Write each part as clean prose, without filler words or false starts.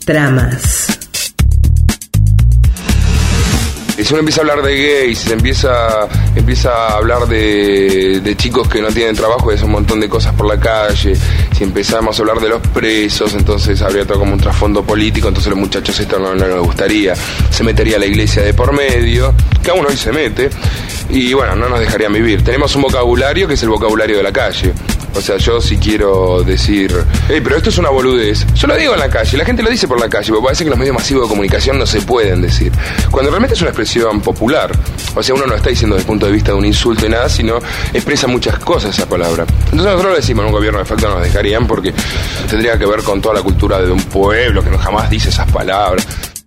Tramas. Y si uno empieza a hablar de gays, empieza a hablar de chicos que no tienen trabajo y hacen un montón de cosas por la calle, si empezamos a hablar de los presos, entonces habría todo como un trasfondo político, entonces los muchachos esto no les gustaría, se metería la iglesia de por medio, que aún hoy se mete, y bueno, no nos dejarían vivir. Tenemos un vocabulario que es el vocabulario de la calle. O sea, yo sí quiero decir, pero esto es una boludez. Yo lo digo en la calle, la gente lo dice por la calle, porque parece que los medios masivos de comunicación no se pueden decir. Cuando realmente es una expresión popular. O sea, uno no está diciendo desde el punto de vista de un insulto y nada, sino expresa muchas cosas esa palabra. Entonces nosotros lo decimos, en un gobierno de facto no nos dejarían porque tendría que ver con toda la cultura de un pueblo que no jamás dice esas palabras.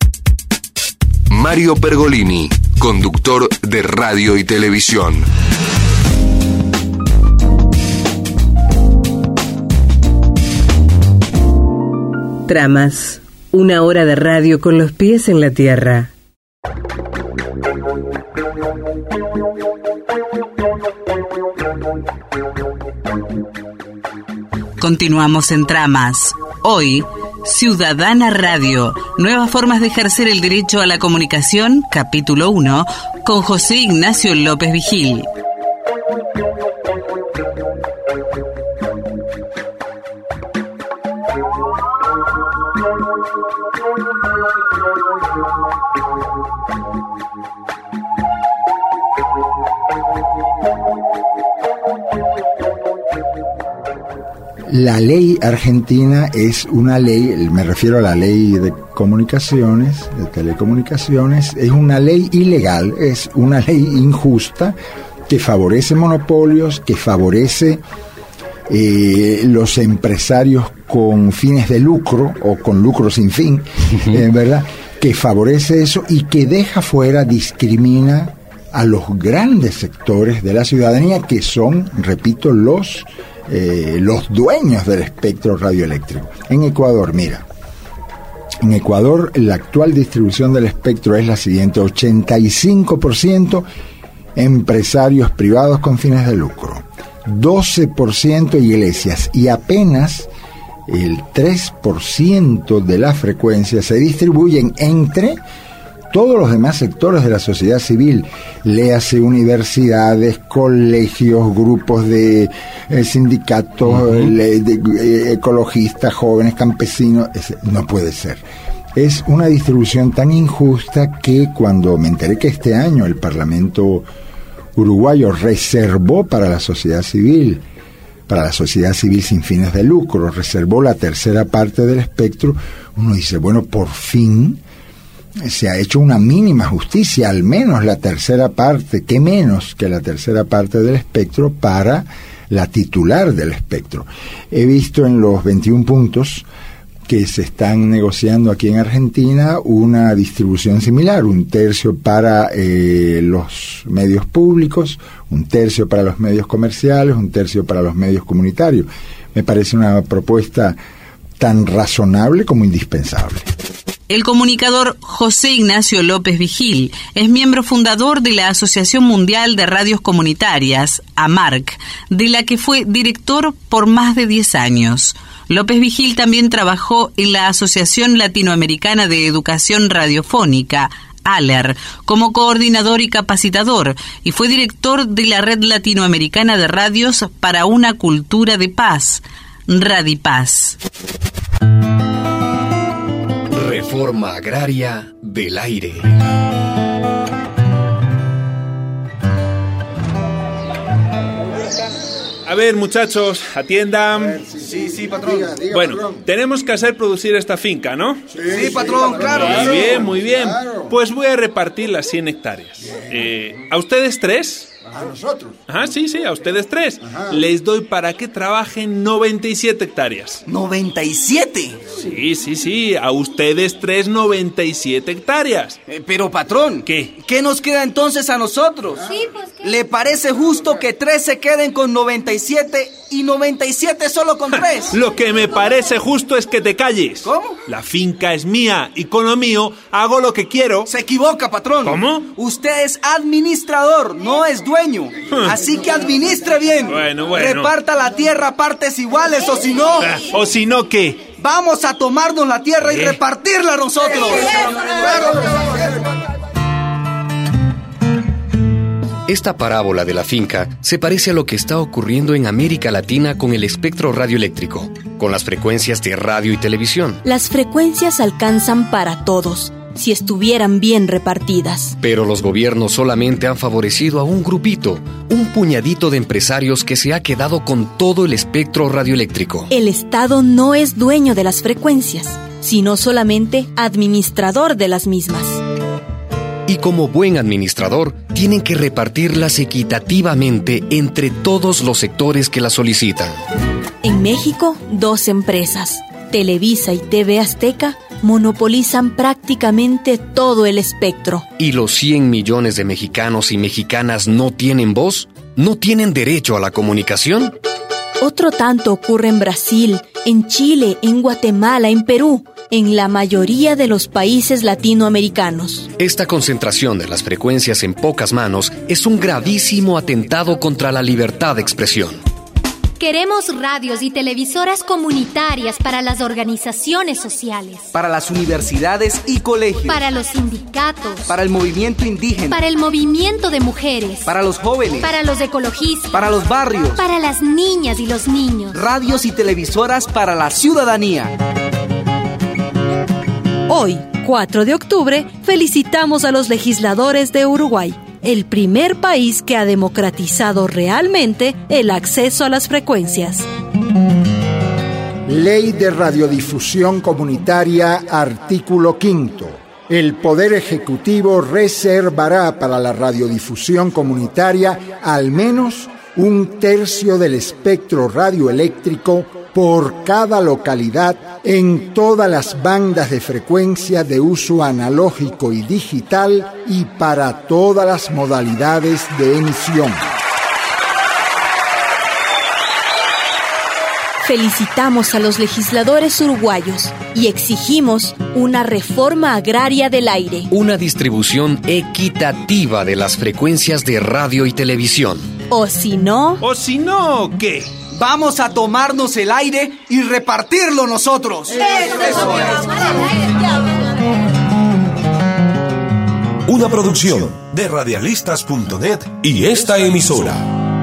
Mario Pergolini, conductor de radio y televisión. Tramas, una hora de radio con los pies en la tierra. Continuamos en Tramas. Hoy, Ciudadana Radio, nuevas formas de ejercer el derecho a la comunicación, capítulo 1, con José Ignacio López Vigil. La ley argentina es una ley, me refiero a la ley de comunicaciones, de telecomunicaciones, es una ley ilegal, es una ley injusta que favorece monopolios, que favorece los empresarios con fines de lucro o con lucro sin fin, ¿verdad? Que favorece eso y que deja fuera, discrimina a los grandes sectores de la ciudadanía que son, repito, los dueños del espectro radioeléctrico. En Ecuador, mira, en Ecuador la actual distribución del espectro es la siguiente: 85% empresarios privados con fines de lucro, 12% iglesias y apenas el 3% de la frecuencia se distribuyen entre todos los demás sectores de la sociedad civil, léase universidades, colegios, grupos de sindicatos, ecologistas, jóvenes, campesinos. No puede ser. Es una distribución tan injusta que cuando me enteré que este año el Parlamento uruguayo reservó para la sociedad civil sin fines de lucro, reservó la tercera parte del espectro, uno dice, bueno, por fin se ha hecho una mínima justicia, al menos la tercera parte, ¿qué menos que la tercera parte del espectro para la titular del espectro? He visto en los 21 puntos que se están negociando aquí en Argentina una distribución similar, 1/3 para los medios públicos, 1/3 para los medios comerciales, 1/3 para los medios comunitarios. Me parece una propuesta tan razonable como indispensable. El comunicador José Ignacio López Vigil es miembro fundador de la Asociación Mundial de Radios Comunitarias, AMARC, de la que fue director por más de 10 años. López Vigil también trabajó en la Asociación Latinoamericana de Educación Radiofónica, ALER, como coordinador y capacitador, y fue director de la Red Latinoamericana de Radios para una Cultura de Paz, Radipaz. Reforma agraria del aire. A ver, muchachos, atiendan. Sí, patrón. Diga, bueno, patrón. Tenemos que hacer producir esta finca, ¿no? Sí, patrón, claro. Muy bien. Claro. Pues voy a repartir las 100 hectáreas. ¿A ustedes 3? ¿A nosotros? Ajá, sí, a ustedes 3. Ajá. Les doy para que trabajen 97 hectáreas. ¿97? Sí, a ustedes 3, 97 hectáreas. Pero, patrón, ¿qué nos queda entonces a nosotros? Sí, pues, ¿qué? ¿Le parece justo que 3 se queden con 97 y 97 solo con 3? Lo que me parece justo es que te calles. ¿Cómo? La finca es mía y con lo mío hago lo que quiero. Se equivoca, patrón. ¿Cómo? Usted es administrador, no es dueño. Así que administre bien. Bueno. Reparta la tierra a partes iguales, o si no... ¿O si no qué? Vamos a tomarnos la tierra y repartirla nosotros. Esta parábola de la finca se parece a lo que está ocurriendo en América Latina con el espectro radioeléctrico, con las frecuencias de radio y televisión. Las frecuencias alcanzan para todos, si estuvieran bien repartidas. Pero los gobiernos solamente han favorecido a un grupito, un puñadito de empresarios que se ha quedado con todo el espectro radioeléctrico. El Estado no es dueño de las frecuencias, sino solamente administrador de las mismas. Y como buen administrador, tienen que repartirlas equitativamente entre todos los sectores que las solicitan. En México, 2 empresas, Televisa y TV Azteca, monopolizan prácticamente todo el espectro. ¿Y los 100 millones de mexicanos y mexicanas no tienen voz? ¿No tienen derecho a la comunicación? Otro tanto ocurre en Brasil, en Chile, en Guatemala, en Perú, en la mayoría de los países latinoamericanos. Esta concentración de las frecuencias en pocas manos es un gravísimo atentado contra la libertad de expresión. Queremos radios y televisoras comunitarias para las organizaciones sociales, para las universidades y colegios, para los sindicatos, para el movimiento indígena, para el movimiento de mujeres, para los jóvenes, para los ecologistas, para los barrios, para las niñas y los niños. Radios y televisoras para la ciudadanía. Hoy, 4 de octubre, felicitamos a los legisladores de Uruguay, el primer país que ha democratizado realmente el acceso a las frecuencias. Ley de Radiodifusión Comunitaria, artículo 5. El Poder Ejecutivo reservará para la radiodifusión comunitaria al menos 1/3 del espectro radioeléctrico por cada localidad en todas las bandas de frecuencia de uso analógico y digital y para todas las modalidades de emisión. Felicitamos a los legisladores uruguayos y exigimos una reforma agraria del aire. Una distribución equitativa de las frecuencias de radio y televisión. ¿O si no? ¿O si no, qué? Vamos a tomarnos el aire y repartirlo nosotros. Eso es. Una producción de radialistas.net y esta emisora.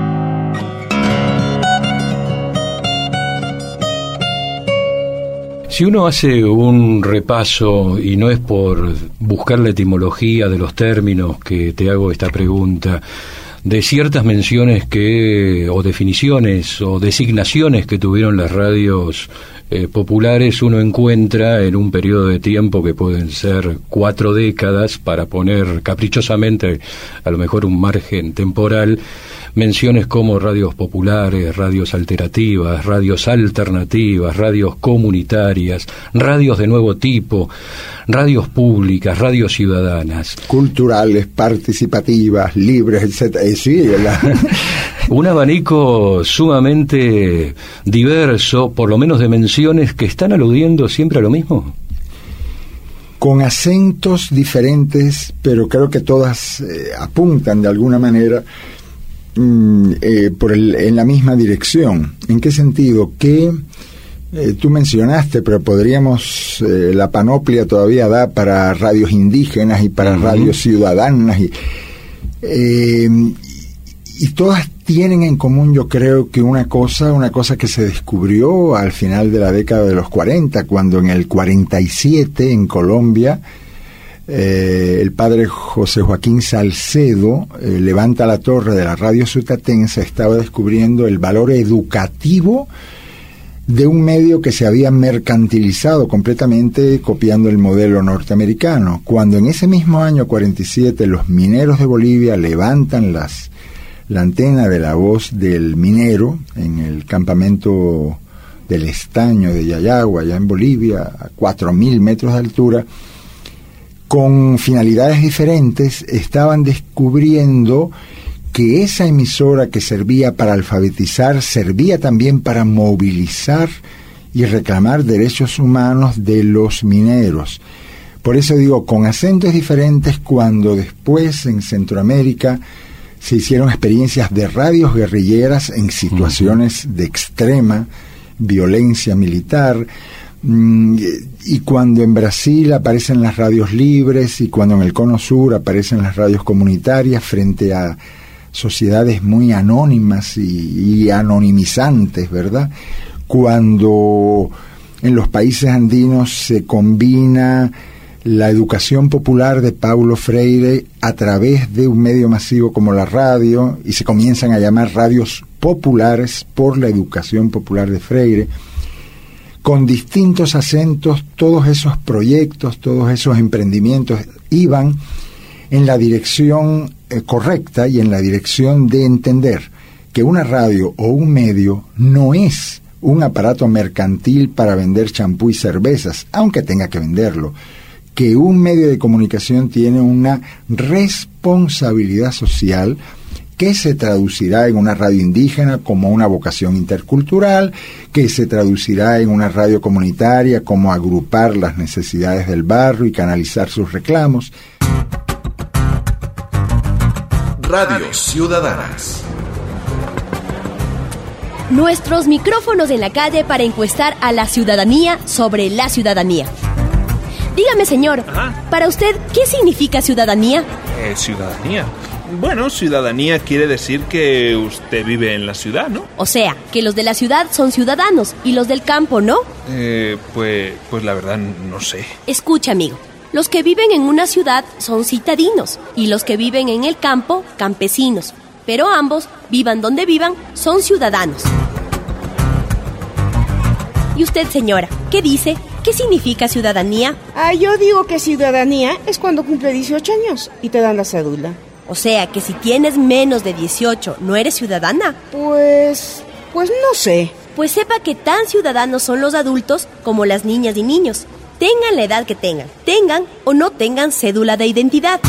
Si uno hace un repaso, y no es por buscar la etimología de los términos que te hago esta pregunta, de ciertas menciones o definiciones o designaciones que tuvieron las radios populares, uno encuentra en un periodo de tiempo que pueden ser 4 décadas, para poner caprichosamente a lo mejor un margen temporal, menciones como radios populares, radios alternativas, radios comunitarias, radios de nuevo tipo, radios públicas, radios ciudadanas, culturales, participativas, libres, etc. Sí, un abanico sumamente diverso, por lo menos de menciones que están aludiendo siempre a lo mismo. Con acentos diferentes, pero creo que todas apuntan de alguna manera en la misma dirección. ¿En qué sentido? Que tú mencionaste, pero podríamos, la panoplia todavía da para radios indígenas y para radios ciudadanas, y todas tienen en común, yo creo, que una cosa que se descubrió al final de la década de los 40, cuando en el 47 en Colombia el padre José Joaquín Salcedo levanta la torre de la radio sutatense. Estaba descubriendo el valor educativo de un medio que se había mercantilizado completamente, copiando el modelo norteamericano. Cuando en ese mismo año 47 los mineros de Bolivia levantan la antena de la voz del minero en el campamento del estaño de Yayagua, allá en Bolivia, a 4.000 metros de altura, con finalidades diferentes, estaban descubriendo que esa emisora que servía para alfabetizar servía también para movilizar y reclamar derechos humanos de los mineros. Por eso digo, con acentos diferentes, cuando después en Centroamérica se hicieron experiencias de radios guerrilleras en situaciones de extrema violencia militar, Y cuando en Brasil aparecen las radios libres y cuando en el Cono Sur aparecen las radios comunitarias frente a sociedades muy anónimas y anonimizantes, ¿verdad? Cuando en los países andinos se combina la educación popular de Paulo Freire a través de un medio masivo como la radio y se comienzan a llamar radios populares por la educación popular de Freire, con distintos acentos, todos esos proyectos, todos esos emprendimientos iban en la dirección correcta y en la dirección de entender que una radio o un medio no es un aparato mercantil para vender champú y cervezas, aunque tenga que venderlo, que un medio de comunicación tiene una responsabilidad social que se traducirá en una radio indígena como una vocación intercultural, que se traducirá en una radio comunitaria como agrupar las necesidades del barrio y canalizar sus reclamos. Radios Ciudadanas. Nuestros micrófonos en la calle para encuestar a la ciudadanía sobre la ciudadanía. Dígame, señor, para usted, ¿qué significa ciudadanía? ¿Ciudadanía? Bueno, ciudadanía quiere decir que usted vive en la ciudad, ¿no? O sea, que los de la ciudad son ciudadanos y los del campo, ¿no? Pues la verdad no sé. Escucha, amigo, los que viven en una ciudad son citadinos y los que viven en el campo, campesinos. Pero ambos, vivan donde vivan, son ciudadanos. ¿Y usted, señora, qué dice? ¿Qué significa ciudadanía? Yo digo que ciudadanía es cuando cumple 18 años y te dan la cédula. O sea, que si tienes menos de 18, ¿no eres ciudadana? Pues no sé. Pues sepa que tan ciudadanos son los adultos como las niñas y niños. Tengan la edad que tengan o no tengan cédula de identidad.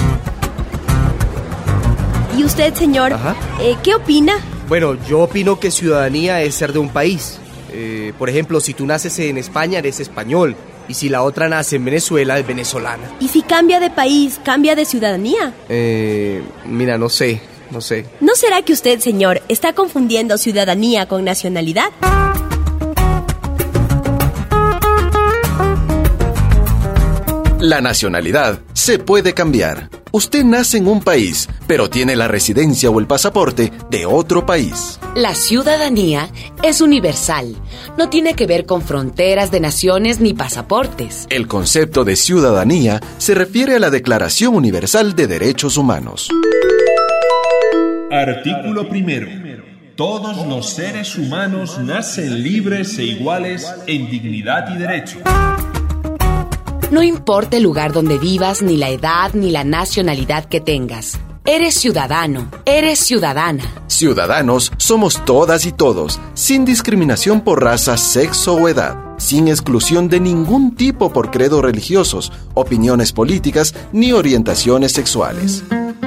¿Y usted, señor, qué opina? Bueno, yo opino que ciudadanía es ser de un país. Por ejemplo, si tú naces en España, eres español. Y si la otra nace en Venezuela, es venezolana. ¿Y si cambia de país, cambia de ciudadanía? Mira, no sé. ¿No será que usted, señor, está confundiendo ciudadanía con nacionalidad? La nacionalidad se puede cambiar. Usted nace en un país, pero tiene la residencia o el pasaporte de otro país. La ciudadanía es universal. No tiene que ver con fronteras de naciones ni pasaportes. El concepto de ciudadanía se refiere a la Declaración Universal de Derechos Humanos. Artículo 1. Todos los seres humanos nacen libres e iguales en dignidad y derecho. No importa el lugar donde vivas, ni la edad, ni la nacionalidad que tengas. Eres ciudadano, eres ciudadana. Ciudadanos somos todas y todos, sin discriminación por raza, sexo o edad, sin exclusión de ningún tipo por credos religiosos, opiniones políticas ni orientaciones sexuales.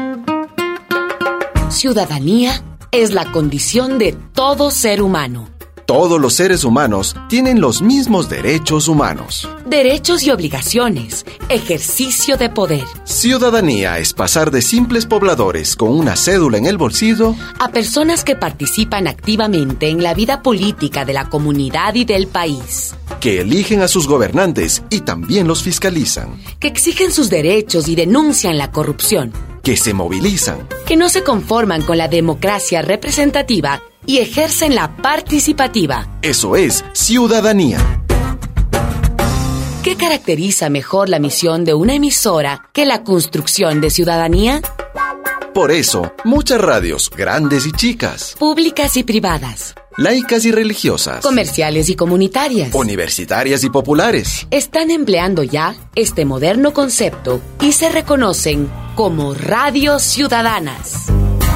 Ciudadanía es la condición de todo ser humano. Todos los seres humanos tienen los mismos derechos humanos. Derechos y obligaciones. Ejercicio de poder. Ciudadanía es pasar de simples pobladores con una cédula en el bolsillo a personas que participan activamente en la vida política de la comunidad y del país. Que eligen a sus gobernantes y también los fiscalizan. Que exigen sus derechos y denuncian la corrupción. Que se movilizan. Que no se conforman con la democracia representativa y ejercen la participativa. Eso es ciudadanía. ¿Qué caracteriza mejor la misión de una emisora que la construcción de ciudadanía? Por eso, muchas radios, grandes y chicas, públicas y privadas, laicas y religiosas, comerciales y comunitarias, universitarias y populares, están empleando ya este moderno concepto y se reconocen como radios ciudadanas.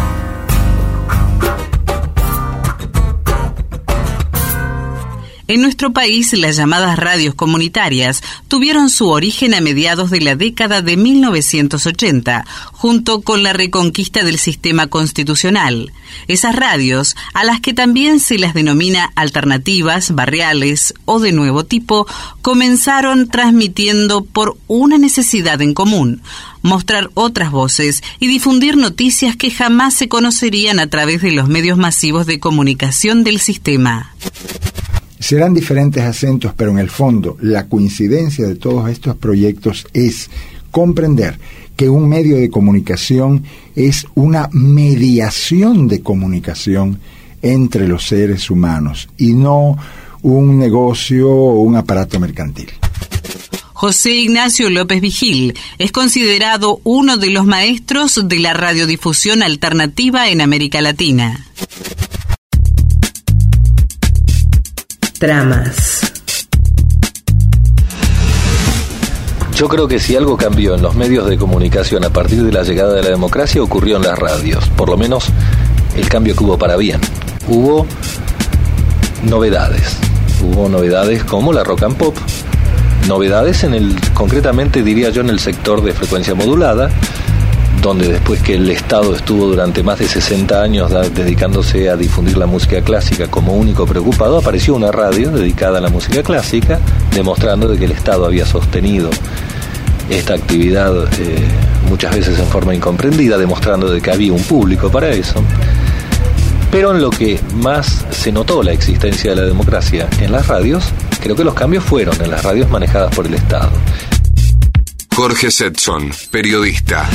En nuestro país, las llamadas radios comunitarias tuvieron su origen a mediados de la década de 1980, junto con la reconquista del sistema constitucional. Esas radios, a las que también se las denomina alternativas, barriales o de nuevo tipo, comenzaron transmitiendo por una necesidad en común: mostrar otras voces y difundir noticias que jamás se conocerían a través de los medios masivos de comunicación del sistema. Serán diferentes acentos, pero en el fondo la coincidencia de todos estos proyectos es comprender que un medio de comunicación es una mediación de comunicación entre los seres humanos y no un negocio o un aparato mercantil. José Ignacio López Vigil es considerado uno de los maestros de la radiodifusión alternativa en América Latina. Tramas. Yo creo que si algo cambió en los medios de comunicación a partir de la llegada de la democracia, ocurrió en las radios. Por lo menos el cambio que hubo para bien. Hubo novedades como la rock and pop, novedades concretamente diría yo en el sector de frecuencia modulada, donde después que el Estado estuvo durante más de 60 años dedicándose a difundir la música clásica como único preocupado, apareció una radio dedicada a la música clásica, demostrando de que el Estado había sostenido esta actividad muchas veces en forma incomprendida, demostrando de que había un público para eso. Pero en lo que más se notó la existencia de la democracia en las radios, creo que los cambios fueron en las radios manejadas por el Estado. Jorge Setson, periodista.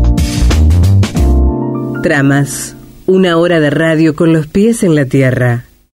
Tramas. Una hora de radio con los pies en la tierra.